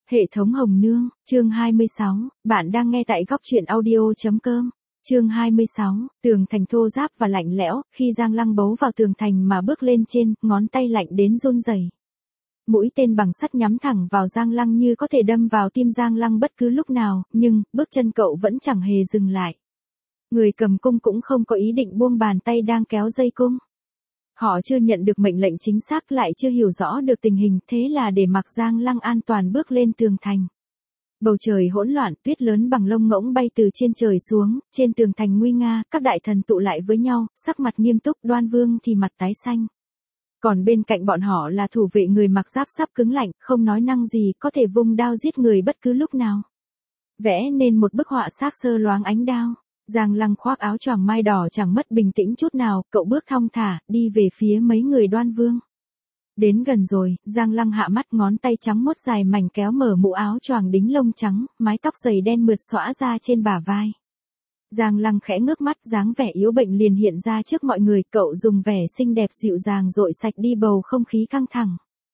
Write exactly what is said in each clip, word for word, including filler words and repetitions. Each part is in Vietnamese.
Hệ thống Hồng Nương, chương hai mươi sáu, bạn đang nghe tại góc truyện audio.com. Chương hai mươi sáu, tường thành thô ráp và lạnh lẽo, khi Giang Lăng bấu vào tường thành mà bước lên trên, ngón tay lạnh đến run rẩy. Mũi tên bằng sắt nhắm thẳng vào Giang Lăng như có thể đâm vào tim Giang Lăng bất cứ lúc nào, nhưng, bước chân cậu vẫn chẳng hề dừng lại. Người cầm cung cũng không có ý định buông bàn tay đang kéo dây cung. Họ chưa nhận được mệnh lệnh chính xác, lại chưa hiểu rõ được tình hình, thế là để mặc Giang Lăng an toàn bước lên tường thành. Bầu trời hỗn loạn, tuyết lớn bằng lông ngỗng bay từ trên trời xuống, trên tường thành nguy nga, các đại thần tụ lại với nhau, sắc mặt nghiêm túc, Đoan Vương thì mặt tái xanh. Còn bên cạnh bọn họ là thủ vệ người mặc giáp sắp cứng lạnh, không nói năng gì, có thể vung đao giết người bất cứ lúc nào. Vẽ nên một bức họa xác sơ loáng ánh đao. Giang Lăng khoác áo choàng mai đỏ chẳng mất bình tĩnh chút nào, cậu bước thong thả, đi về phía mấy người Đoan Vương. Đến gần rồi, Giang Lăng hạ mắt, ngón tay trắng mốt dài mảnh kéo mở mũ áo choàng đính lông trắng, mái tóc dày đen mượt xõa ra trên bả vai. Giang Lăng khẽ ngước mắt, dáng vẻ yếu bệnh liền hiện ra trước mọi người, cậu dùng vẻ xinh đẹp dịu dàng dội sạch đi bầu không khí căng thẳng.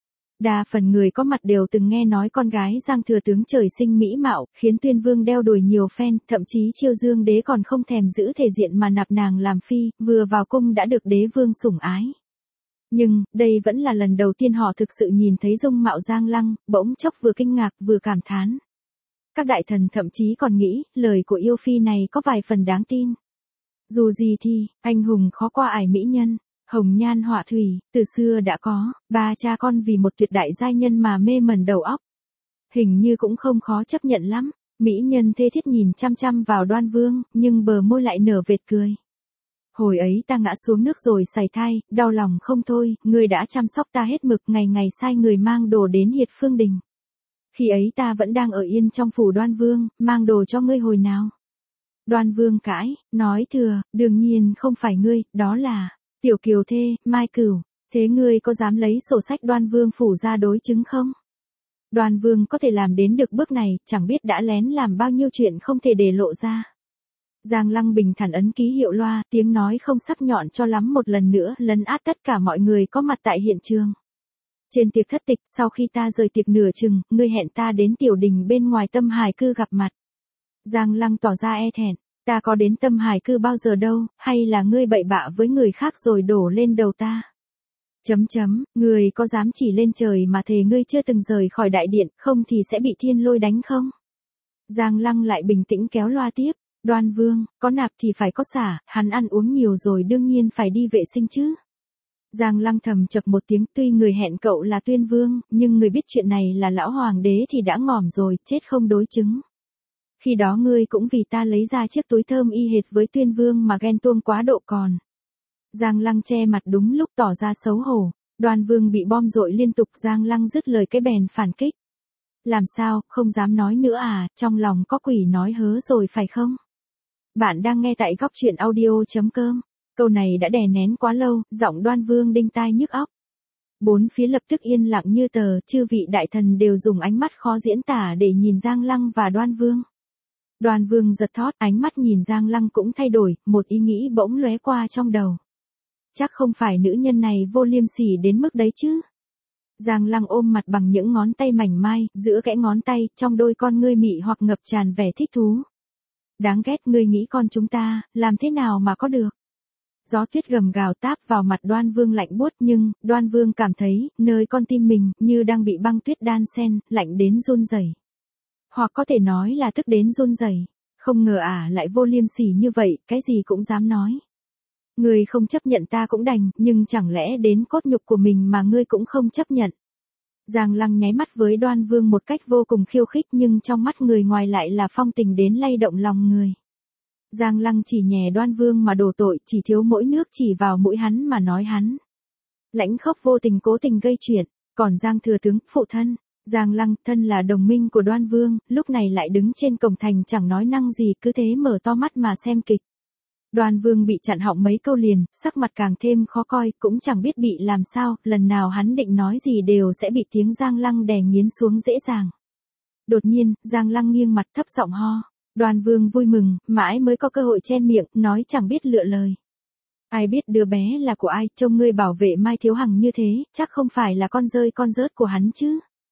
Đa phần người có mặt đều từng nghe nói con gái Giang thừa tướng trời sinh mỹ mạo, khiến Tuyên Vương đeo đuổi nhiều phen, thậm chí Chiêu Dương đế còn không thèm giữ thể diện mà nạp nàng làm phi, vừa vào cung đã được đế vương sủng ái. Nhưng, đây vẫn là lần đầu tiên họ thực sự nhìn thấy dung mạo Giang Lăng, bỗng chốc vừa kinh ngạc vừa cảm thán. Các đại thần thậm chí còn nghĩ, lời của yêu phi này có vài phần đáng tin. Dù gì thì, anh hùng khó qua ải mỹ nhân. Hồng nhan họa thủy, từ xưa đã có, ba cha con vì một tuyệt đại giai nhân mà mê mẩn đầu óc. Hình như cũng không khó chấp nhận lắm, mỹ nhân thê thiết nhìn chăm chăm vào Đoan Vương, nhưng bờ môi lại nở vệt cười. Hồi ấy ta ngã xuống nước rồi sảy thai, đau lòng không thôi, ngươi đã chăm sóc ta hết mực, ngày ngày sai người mang đồ đến Hiệt Phương Đình. Khi ấy ta vẫn đang ở yên trong phủ Đoan Vương, mang đồ cho ngươi hồi nào. Đoan Vương cãi, nói thừa, đương nhiên không phải ngươi, đó là... Tiểu Kiều thê, Mai Cửu, thế ngươi có dám lấy sổ sách Đoan Vương phủ ra đối chứng không? Đoan Vương có thể làm đến được bước này, chẳng biết đã lén làm bao nhiêu chuyện không thể để lộ ra. Giang Lăng bình thản ấn ký hiệu loa, tiếng nói không sắc nhọn cho lắm một lần nữa lấn át tất cả mọi người có mặt tại hiện trường. Trên tiệc thất tịch, sau khi ta rời tiệc nửa chừng, ngươi hẹn ta đến tiểu đình bên ngoài Tâm Hải Cư gặp mặt. Giang Lăng tỏ ra e thẹn. Ta có đến Tâm Hải Cư bao giờ đâu, hay là ngươi bậy bạ với người khác rồi đổ lên đầu ta? Chấm chấm, ngươi có dám chỉ lên trời mà thề ngươi chưa từng rời khỏi đại điện, không thì sẽ bị thiên lôi đánh không? Giang Lăng lại bình tĩnh kéo loa tiếp, Đoan Vương, có nạp thì phải có xả, hắn ăn uống nhiều rồi đương nhiên phải đi vệ sinh chứ. Giang Lăng thầm chập một tiếng, tuy người hẹn cậu là Tuyên Vương, nhưng người biết chuyện này là lão hoàng đế thì đã ngỏm rồi, chết không đối chứng. Khi đó ngươi cũng vì ta lấy ra chiếc túi thơm y hệt với Tuyên Vương mà ghen tuông quá độ còn. Giang Lăng che mặt đúng lúc tỏ ra xấu hổ, Đoan Vương bị bom dội liên tục, Giang Lăng dứt lời cái bèn phản kích. Làm sao, không dám nói nữa à, trong lòng có quỷ nói hớ rồi phải không? Bạn đang nghe tại góc truyện audio.com, câu này đã đè nén quá lâu, giọng Đoan Vương đinh tai nhức óc. Bốn phía lập tức yên lặng như tờ, chư vị đại thần đều dùng ánh mắt khó diễn tả để nhìn Giang Lăng và Đoan Vương. Đoan Vương giật thót, ánh mắt nhìn Giang Lăng cũng thay đổi, một ý nghĩ bỗng lóe qua trong đầu. Chắc không phải nữ nhân này vô liêm sỉ đến mức đấy chứ. Giang Lăng ôm mặt bằng những ngón tay mảnh mai, giữa kẽ ngón tay, trong đôi con ngươi mị hoặc ngập tràn vẻ thích thú. Đáng ghét, ngươi nghĩ con chúng ta, làm thế nào mà có được. Gió tuyết gầm gào táp vào mặt Đoan Vương lạnh buốt, nhưng, Đoan Vương cảm thấy, nơi con tim mình, như đang bị băng tuyết đan xen, lạnh đến run rẩy. Hoặc có thể nói là tức đến run rẩy. Không ngờ ả à, lại vô liêm sỉ như vậy, cái gì cũng dám nói. Ngươi không chấp nhận ta cũng đành, nhưng chẳng lẽ đến cốt nhục của mình mà ngươi cũng không chấp nhận. Giang Lăng nháy mắt với Đoan Vương một cách vô cùng khiêu khích, nhưng trong mắt người ngoài lại là phong tình đến lay động lòng người. Giang Lăng chỉ nhè Đoan Vương mà đổ tội, chỉ thiếu mỗi nước chỉ vào mũi hắn mà nói hắn. Lãnh khốc vô tình cố tình gây chuyện, còn Giang thừa tướng, phụ thân. Giang Lăng, thân là đồng minh của Đoan Vương, lúc này lại đứng trên cổng thành chẳng nói năng gì, cứ thế mở to mắt mà xem kịch. Đoan Vương bị chặn họng mấy câu liền, sắc mặt càng thêm khó coi, cũng chẳng biết bị làm sao, lần nào hắn định nói gì đều sẽ bị tiếng Giang Lăng đè nghiến xuống dễ dàng. Đột nhiên, Giang Lăng nghiêng mặt thấp giọng ho. Đoan Vương vui mừng, mãi mới có cơ hội chen miệng, nói chẳng biết lựa lời. Ai biết đứa bé là của ai, trông ngươi bảo vệ Mai Thiếu Hằng như thế, chắc không phải là con rơi con rớt của hắn chứ.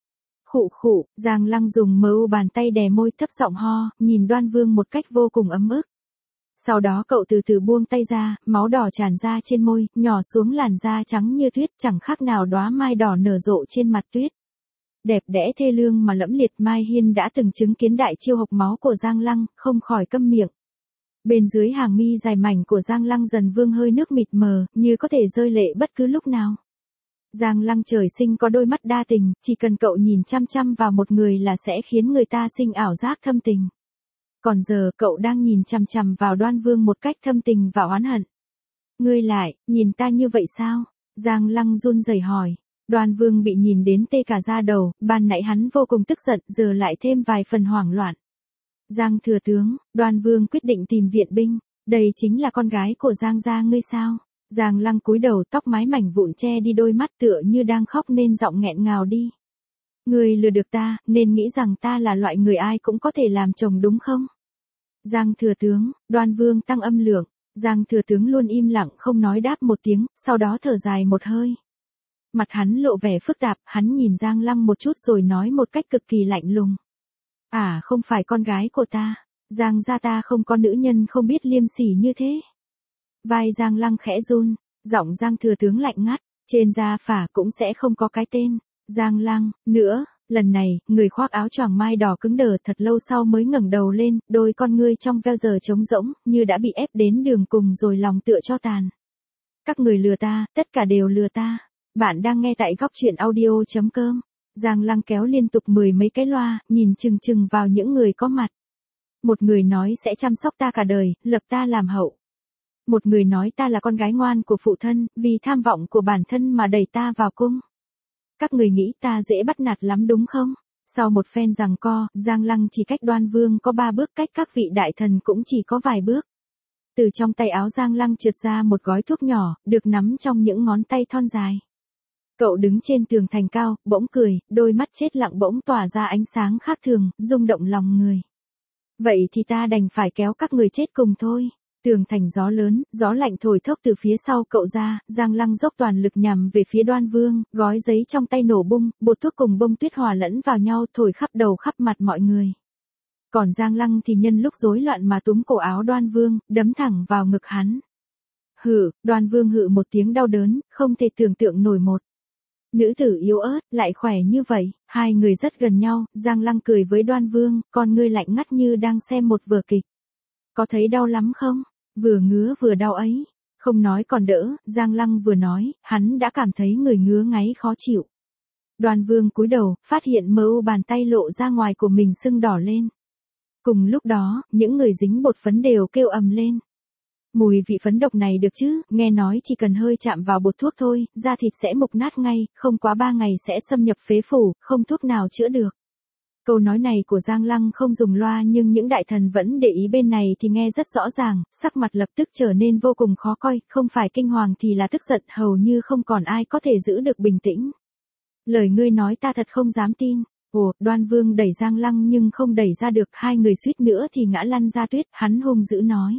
Khụ khụ, Giang Lăng dùng mờ u bàn tay đè môi thấp giọng ho, nhìn Đoan Vương một cách vô cùng ấm ức. Sau đó cậu từ từ buông tay ra, máu đỏ tràn ra trên môi, nhỏ xuống làn da trắng như tuyết, chẳng khác nào đóa mai đỏ nở rộ trên mặt tuyết. Đẹp đẽ thê lương mà lẫm liệt. Mai Hiên đã từng chứng kiến đại chiêu hộc máu của Giang Lăng, không khỏi câm miệng. Bên dưới hàng mi dài mảnh của Giang Lăng dần vương hơi nước mịt mờ, như có thể rơi lệ bất cứ lúc nào. Giang Lăng trời sinh có đôi mắt đa tình, chỉ cần cậu nhìn chăm chăm vào một người là sẽ khiến người ta sinh ảo giác thâm tình. Còn giờ cậu đang nhìn chằm chằm vào Đoan Vương một cách thâm tình và oán hận. Ngươi lại, nhìn ta như vậy sao? Giang Lăng run rẩy hỏi. Đoan Vương bị nhìn đến tê cả da đầu, ban nãy hắn vô cùng tức giận, giờ lại thêm vài phần hoảng loạn. Giang thừa tướng, Đoan Vương quyết định tìm viện binh, đây chính là con gái của Giang gia ngươi sao? Giang Lăng cúi đầu, tóc mái mảnh vụn che đi đôi mắt tựa như đang khóc nên giọng nghẹn ngào đi. Ngươi lừa được ta, nên nghĩ rằng ta là loại người ai cũng có thể làm chồng đúng không? Giang thừa tướng, Đoan Vương tăng âm lượng, Giang thừa tướng luôn im lặng không nói đáp một tiếng, sau đó thở dài một hơi. Mặt hắn lộ vẻ phức tạp, hắn nhìn Giang Lăng một chút rồi nói một cách cực kỳ lạnh lùng. À không phải con gái của ta, Giang gia ta không có nữ nhân không biết liêm sỉ như thế. Vai Giang Lăng khẽ run, giọng Giang thừa tướng lạnh ngắt, trên da phả cũng sẽ không có cái tên, Giang Lăng, nữa, lần này, người khoác áo choàng mai đỏ cứng đờ thật lâu sau mới ngẩng đầu lên, đôi con ngươi trong veo giờ trống rỗng, như đã bị ép đến đường cùng rồi lòng tựa cho tàn. Các người lừa ta, tất cả đều lừa ta. Bạn đang nghe tại góc truyện audio chấm com. Giang Lăng kéo liên tục mười mấy cái loa, nhìn chừng chừng vào những người có mặt. Một người nói sẽ chăm sóc ta cả đời, lập ta làm hậu. Một người nói ta là con gái ngoan của phụ thân, vì tham vọng của bản thân mà đẩy ta vào cung. Các người nghĩ ta dễ bắt nạt lắm đúng không? Sau một phen giằng co, Giang Lăng chỉ cách Đoan Vương có ba bước, cách các vị đại thần cũng chỉ có vài bước. Từ trong tay áo Giang Lăng trượt ra một gói thuốc nhỏ, được nắm trong những ngón tay thon dài. Cậu đứng trên tường thành cao, bỗng cười, đôi mắt chết lặng bỗng tỏa ra ánh sáng khác thường, rung động lòng người. Vậy thì ta đành phải kéo các người chết cùng thôi. Tường thành gió lớn, gió lạnh thổi thốc từ phía sau cậu ra, Giang Lăng dốc toàn lực nhằm về phía Đoan Vương, gói giấy trong tay nổ bung, bột thuốc cùng bông tuyết hòa lẫn vào nhau thổi khắp đầu khắp mặt mọi người. Còn Giang Lăng thì nhân lúc rối loạn mà túm cổ áo Đoan Vương, đấm thẳng vào ngực hắn. Hử, Đoan Vương hự một tiếng đau đớn, không thể tưởng tượng nổi một nữ tử yếu ớt, lại khỏe như vậy, hai người rất gần nhau, Giang Lăng cười với Đoan Vương, con ngươi lạnh ngắt như đang xem một vở kịch. Có thấy đau lắm không? Vừa ngứa vừa đau ấy. Không nói còn đỡ, Giang Lăng vừa nói, hắn đã cảm thấy người ngứa ngáy khó chịu. Đoan Vương cúi đầu, phát hiện mờ u bàn tay lộ ra ngoài của mình sưng đỏ lên. Cùng lúc đó, những người dính bột phấn đều kêu ầm lên. Mùi vị phấn độc này được chứ, nghe nói chỉ cần hơi chạm vào bột thuốc thôi, da thịt sẽ mục nát ngay, không quá ba ngày sẽ xâm nhập phế phủ, không thuốc nào chữa được. Câu nói này của Giang Lăng không dùng loa nhưng những đại thần vẫn để ý bên này thì nghe rất rõ ràng, sắc mặt lập tức trở nên vô cùng khó coi, không phải kinh hoàng thì là tức giận, hầu như không còn ai có thể giữ được bình tĩnh. Lời ngươi nói ta thật không dám tin. Ồ, Đoan Vương đẩy Giang Lăng nhưng không đẩy ra được, hai người suýt nữa thì ngã lăn ra tuyết, hắn hung dữ nói.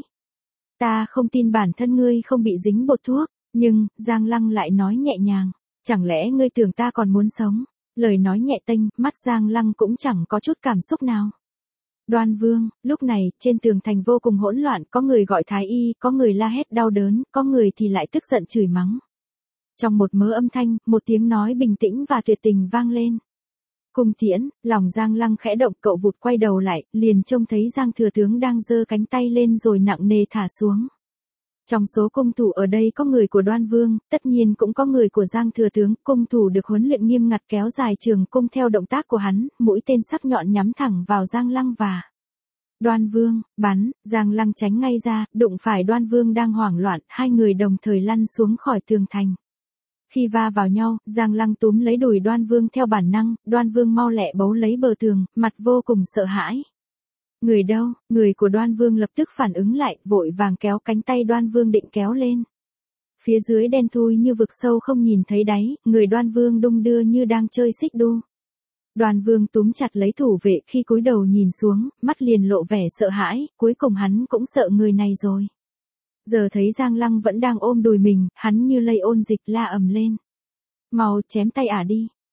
Ta không tin bản thân ngươi không bị dính bột thuốc, nhưng, Giang Lăng lại nói nhẹ nhàng, chẳng lẽ ngươi tưởng ta còn muốn sống? Lời nói nhẹ tênh, mắt Giang Lăng cũng chẳng có chút cảm xúc nào. Đoan Vương, lúc này, trên tường thành vô cùng hỗn loạn, có người gọi thái y, có người la hét đau đớn, có người thì lại tức giận chửi mắng. Trong một mớ âm thanh, một tiếng nói bình tĩnh và tuyệt tình vang lên. Cung tiễn, lòng Giang Lăng khẽ động, cậu vụt quay đầu lại, liền trông thấy Giang thừa tướng đang giơ cánh tay lên rồi nặng nề thả xuống. Trong số cung thủ ở đây có người của Đoan Vương, tất nhiên cũng có người của Giang thừa tướng, cung thủ được huấn luyện nghiêm ngặt kéo dài trường cung theo động tác của hắn, mũi tên sắc nhọn nhắm thẳng vào Giang Lăng và Đoan Vương, bắn, Giang Lăng tránh ngay ra, đụng phải Đoan Vương đang hoảng loạn, hai người đồng thời lăn xuống khỏi tường thành. Khi va vào nhau, Giang Lăng túm lấy đùi Đoan Vương theo bản năng, Đoan Vương mau lẹ bấu lấy bờ tường, mặt vô cùng sợ hãi. Người đâu? Người của Đoan Vương lập tức phản ứng lại, vội vàng kéo cánh tay Đoan Vương định kéo lên. Phía dưới đen thui như vực sâu không nhìn thấy đáy, người Đoan Vương đung đưa như đang chơi xích đu. Đoan Vương túm chặt lấy thủ vệ, khi cúi đầu nhìn xuống, mắt liền lộ vẻ sợ hãi, cuối cùng hắn cũng sợ người này rồi. Giờ thấy Giang Lăng vẫn đang ôm đùi mình, hắn như lây ôn dịch la ầm lên. Mau chém tay ả đi,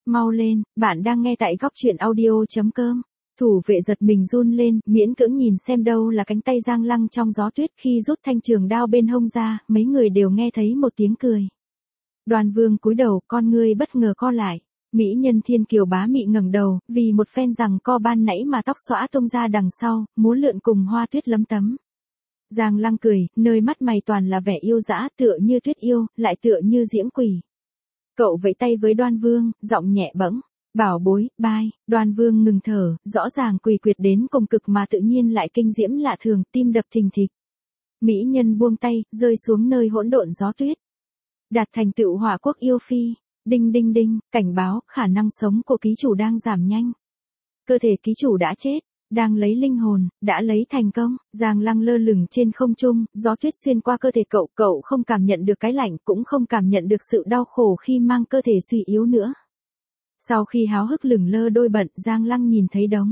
Mau lên, bạn đang nghe tại góc chuyện audio.com. Thủ vệ giật mình run lên, miễn cưỡng nhìn xem đâu là cánh tay Giang Lăng trong gió tuyết khi rút thanh trường đao bên hông ra, mấy người đều nghe thấy một tiếng cười. Đoàn Vương cúi đầu, con ngươi bất ngờ co lại. Mỹ nhân Thiên Kiều bá mị ngẩng đầu, vì một phen rằng co ban nãy mà tóc xõa tung ra đằng sau, múa lượn cùng hoa tuyết lấm tấm. Giang Lăng cười, nơi mắt mày toàn là vẻ yêu dã, tựa như tuyết yêu, lại tựa như diễm quỷ. Cậu vẫy tay với Đoan Vương, giọng nhẹ bẫng, bảo bối, bai. Đoan Vương ngừng thở, rõ ràng quỳ quyệt đến cùng cực mà tự nhiên lại kinh diễm lạ thường, tim đập thình thịch. Mỹ nhân buông tay, rơi xuống nơi hỗn độn gió tuyết. Đạt thành tựu hỏa quốc yêu phi. Đinh đinh đinh, cảnh báo, khả năng sống của ký chủ đang giảm nhanh. Cơ thể ký chủ đã chết, đang lấy linh hồn, đã lấy thành công. Giang Lăng lơ lửng trên không trung, gió tuyết xuyên qua cơ thể cậu, cậu không cảm nhận được cái lạnh, cũng không cảm nhận được sự đau khổ khi mang cơ thể suy yếu nữa. Sau khi háo hức lửng lơ đôi bận, Giang Lăng nhìn thấy đống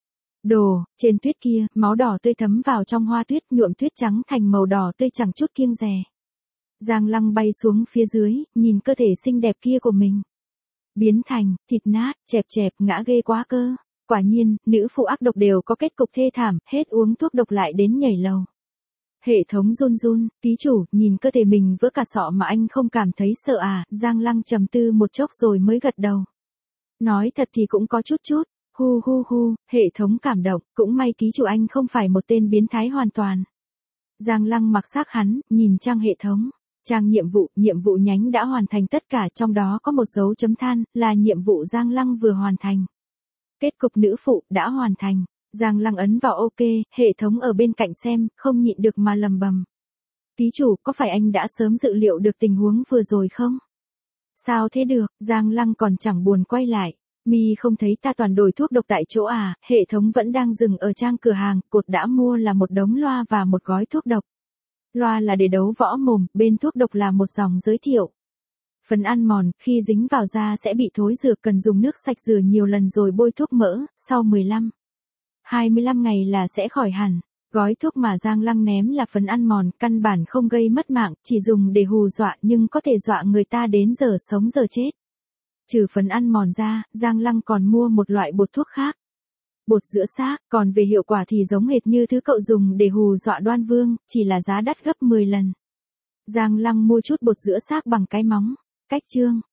đồ trên tuyết kia, máu đỏ tươi thấm vào trong hoa tuyết, nhuộm tuyết trắng thành màu đỏ tươi chẳng chút kiêng dè. Giang Lăng bay xuống phía dưới, nhìn cơ thể xinh đẹp kia của mình. Biến thành, thịt nát, chẹp chẹp, ngã ghê quá cơ. Quả nhiên, nữ phụ ác độc đều có kết cục thê thảm, hết uống thuốc độc lại đến nhảy lầu. Hệ thống run run, ký chủ, nhìn cơ thể mình vỡ cả sọ mà anh không cảm thấy sợ à, Giang Lăng trầm tư một chốc rồi mới gật đầu. Nói thật thì cũng có chút chút, hu hu hu, hệ thống cảm động, cũng may ký chủ anh không phải một tên biến thái hoàn toàn. Giang Lăng mặc xác hắn, nhìn trang hệ thống. Trang nhiệm vụ, nhiệm vụ nhánh đã hoàn thành tất cả, trong đó có một dấu chấm than, là nhiệm vụ Giang Lăng vừa hoàn thành. Kết cục nữ phụ, đã hoàn thành. Giang Lăng ấn vào OK, hệ thống ở bên cạnh xem, không nhịn được mà lầm bầm. Ký chủ, có phải anh đã sớm dự liệu được tình huống vừa rồi không? Sao thế được, Giang Lăng còn chẳng buồn quay lại. Mi không thấy ta toàn đổi thuốc độc tại chỗ à, hệ thống vẫn đang dừng ở trang cửa hàng, cột đã mua là một đống loa và một gói thuốc độc. Loa là để đấu võ mồm, bên thuốc độc là một dòng giới thiệu. Phấn ăn mòn, khi dính vào da sẽ bị thối rửa, cần dùng nước sạch rửa nhiều lần rồi bôi thuốc mỡ, sau mười lăm đến hai mươi lăm ngày là sẽ khỏi hẳn. Gói thuốc mà Giang Lăng ném là phấn ăn mòn, căn bản không gây mất mạng, chỉ dùng để hù dọa nhưng có thể dọa người ta đến giờ sống giờ chết. Trừ phấn ăn mòn ra, Giang Lăng còn mua một loại bột thuốc khác. Bột dưỡng xác, còn về hiệu quả thì giống hệt như thứ cậu dùng để hù dọa Đoan Vương, chỉ là giá đắt gấp mười lần. Giang Lăng mua chút bột dưỡng xác bằng cái móng. Cách chương,